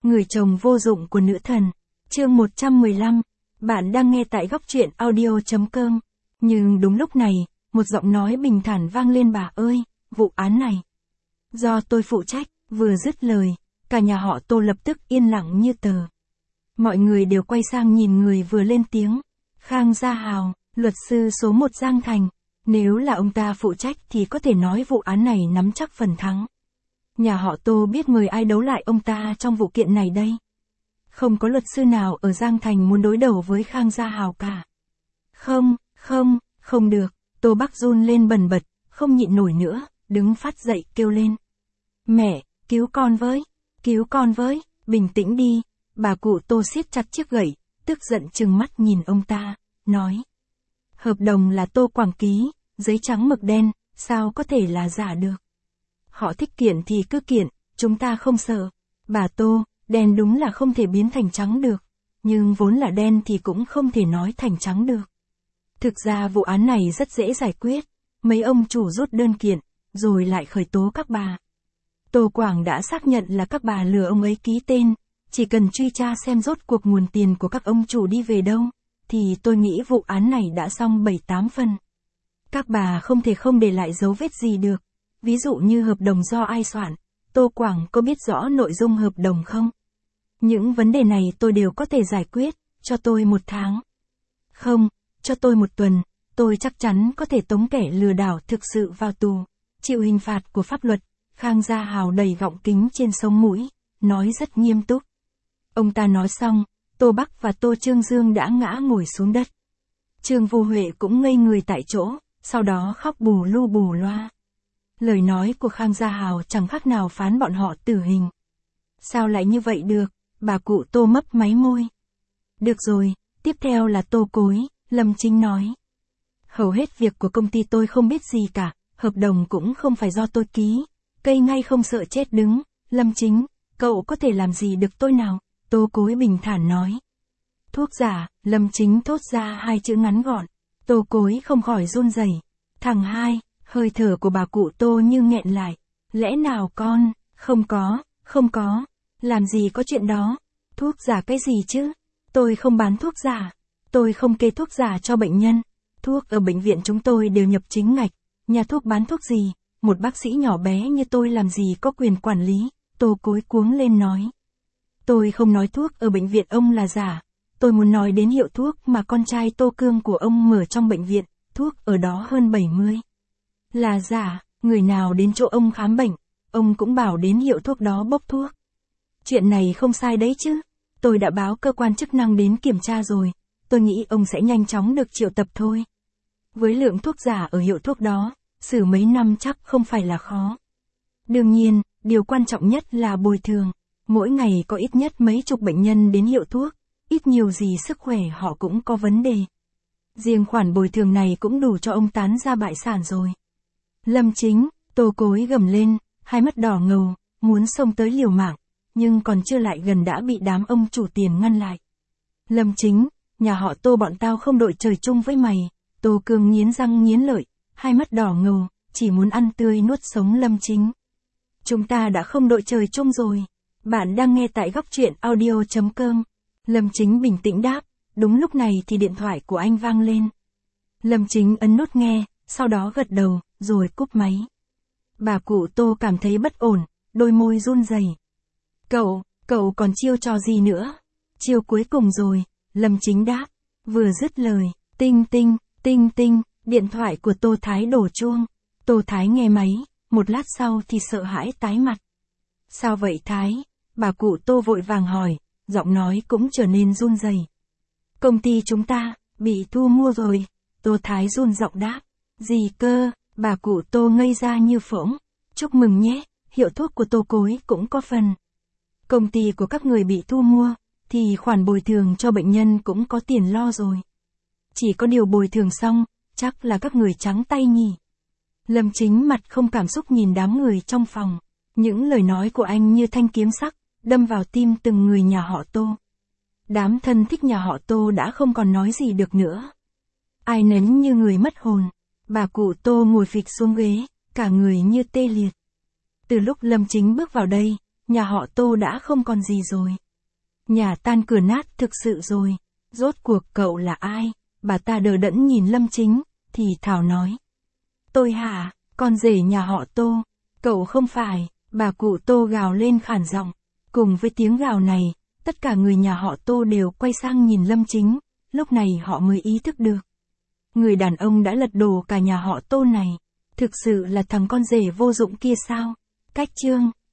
Người chồng vô dụng của nữ thần. Chương 115. Bạn đang nghe tại góc truyện audio.com. Nhưng đúng lúc này, một giọng nói bình thản vang lên: bà ơi, vụ án này do tôi phụ trách. Vừa dứt lời, cả nhà họ Tô lập tức yên lặng như tờ. Mọi người đều quay sang nhìn người vừa lên tiếng. Khang Gia Hào, luật sư số 1 Giang Thành. Nếu là ông ta phụ trách thì có thể nói vụ án này nắm chắc phần thắng. Nhà họ Tô biết mời ai đấu lại ông ta trong vụ kiện này đây? Không có luật sư nào ở Giang Thành muốn đối đầu với Khang Gia Hào cả. Không được. Tô Bắc run lên bần bật, không nhịn nổi nữa, đứng phát dậy kêu lên. Mẹ, cứu con với, bình tĩnh đi. Bà cụ Tô siết chặt chiếc gậy, tức giận trừng mắt nhìn ông ta, nói. Hợp đồng là Tô Quảng ký, giấy trắng mực đen, sao có thể là giả được? Họ thích kiện thì cứ kiện, chúng ta không sợ. Bà Tô, đen đúng là không thể biến thành trắng được, nhưng vốn là đen thì cũng không thể nói thành trắng được. Thực ra vụ án này rất dễ giải quyết, mấy ông chủ rút đơn kiện, rồi lại khởi tố các bà. Tô Quảng đã xác nhận là các bà lừa ông ấy ký tên, chỉ cần truy tra xem rốt cuộc nguồn tiền của các ông chủ đi về đâu, thì tôi nghĩ vụ án này đã xong 7-8 phần. Các bà không thể không để lại dấu vết gì được. Ví dụ như hợp đồng do ai soạn, Tô Quảng có biết rõ nội dung hợp đồng không? Những vấn đề này tôi đều có thể giải quyết, cho tôi 1 tháng. Không, cho tôi 1 tuần, tôi chắc chắn có thể tống kẻ lừa đảo thực sự vào tù, chịu hình phạt của pháp luật. Khang Gia Hào đầy gọng kính trên sống mũi, nói rất nghiêm túc. Ông ta nói xong, Tô Bắc và Tô Trương Dương đã ngã ngồi xuống đất. Trương Vô Huệ cũng ngây người tại chỗ, sau đó khóc bù lu bù loa. Lời nói của Khang Gia Hào chẳng khác nào phán bọn họ tử hình. Sao lại như vậy được? Bà cụ Tô mấp máy môi. Được rồi, tiếp theo là Tô Cối, Lâm Chính nói. Hầu hết việc của công ty tôi không biết gì cả, hợp đồng cũng không phải do tôi ký. Cây ngay không sợ chết đứng. Lâm Chính, cậu có thể làm gì được tôi nào? Tô Cối bình thản nói. Thuốc giả. Lâm Chính thốt ra 2 chữ ngắn gọn. Tô Cối không khỏi run rẩy. Thằng hai. Hơi thở của bà cụ Tô như nghẹn lại. Lẽ nào con? Không có. Làm gì có chuyện đó? Thuốc giả cái gì chứ? Tôi không bán thuốc giả. Tôi không kê thuốc giả cho bệnh nhân. Thuốc ở bệnh viện chúng tôi đều nhập chính ngạch. Nhà thuốc bán thuốc gì? Một bác sĩ nhỏ bé như tôi làm gì có quyền quản lý? Tô Cối cuống lên nói. Tôi không nói thuốc ở bệnh viện ông là giả. Tôi muốn nói đến hiệu thuốc mà con trai Tô Cương của ông mở trong bệnh viện. Thuốc ở đó hơn 70. Là giả, người nào đến chỗ ông khám bệnh, ông cũng bảo đến hiệu thuốc đó bốc thuốc. Chuyện này không sai đấy chứ. Tôi đã báo cơ quan chức năng đến kiểm tra rồi. Tôi nghĩ ông sẽ nhanh chóng được triệu tập thôi. Với lượng thuốc giả ở hiệu thuốc đó, xử mấy năm chắc không phải là khó. Đương nhiên, điều quan trọng nhất là bồi thường. Mỗi ngày có ít nhất mấy chục bệnh nhân đến hiệu thuốc, ít nhiều gì sức khỏe họ cũng có vấn đề. Riêng khoản bồi thường này cũng đủ cho ông tán ra bại sản rồi. Lâm Chính, Tô Cối gầm lên, hai mắt đỏ ngầu, muốn xông tới liều mạng, nhưng còn chưa lại gần đã bị đám ông chủ tiền ngăn lại. Lâm Chính, nhà họ Tô bọn tao không đội trời chung với mày. Tô Cương nghiến răng nghiến lợi, hai mắt đỏ ngầu, chỉ muốn ăn tươi nuốt sống Lâm Chính. Chúng ta đã không đội trời chung rồi. Bạn đang nghe tại góc truyện audio.com. Lâm Chính bình tĩnh đáp. Đúng lúc này thì điện thoại của anh vang lên. Lâm Chính ấn nút nghe, sau đó gật đầu, rồi cúp máy. Bà cụ Tô cảm thấy bất ổn, đôi môi run rẩy. Cậu còn chiêu trò gì nữa? Chiêu cuối cùng rồi, Lâm Chính đáp. Vừa dứt lời, tinh tinh, điện thoại của Tô Thái đổ chuông. Tô Thái nghe máy, một lát sau thì sợ hãi tái mặt. Sao vậy Thái? Bà cụ Tô vội vàng hỏi, giọng nói cũng trở nên run rẩy. Công ty chúng ta, bị thu mua rồi. Tô Thái run giọng đáp. Gì cơ? Bà cụ Tô ngây ra như phỗng. Chúc mừng nhé, hiệu thuốc của Tô Cối cũng có phần. Công ty của các người bị thu mua, thì khoản bồi thường cho bệnh nhân cũng có tiền lo rồi. Chỉ có điều bồi thường xong, chắc là các người trắng tay nhỉ. Lâm Chính mặt không cảm xúc nhìn đám người trong phòng. Những lời nói của anh như thanh kiếm sắc, đâm vào tim từng người nhà họ Tô. Đám thân thích nhà họ Tô đã không còn nói gì được nữa. Ai nấy như người mất hồn. Bà cụ Tô ngồi phịch xuống ghế, cả người như tê liệt. Từ lúc Lâm Chính bước vào đây, nhà họ Tô đã không còn gì rồi. Nhà tan cửa nát thực sự rồi. Rốt cuộc cậu là ai? Bà ta đờ đẫn nhìn Lâm Chính, thì thào nói. Tôi hả, con rể nhà họ Tô. Cậu không phải, bà cụ Tô gào lên khản giọng. Cùng với tiếng gào này, tất cả người nhà họ Tô đều quay sang nhìn Lâm Chính, lúc này họ mới ý thức được. Người đàn ông đã lật đổ cả nhà họ Tô này. Thực sự là thằng con rể vô dụng kia sao? Cách chương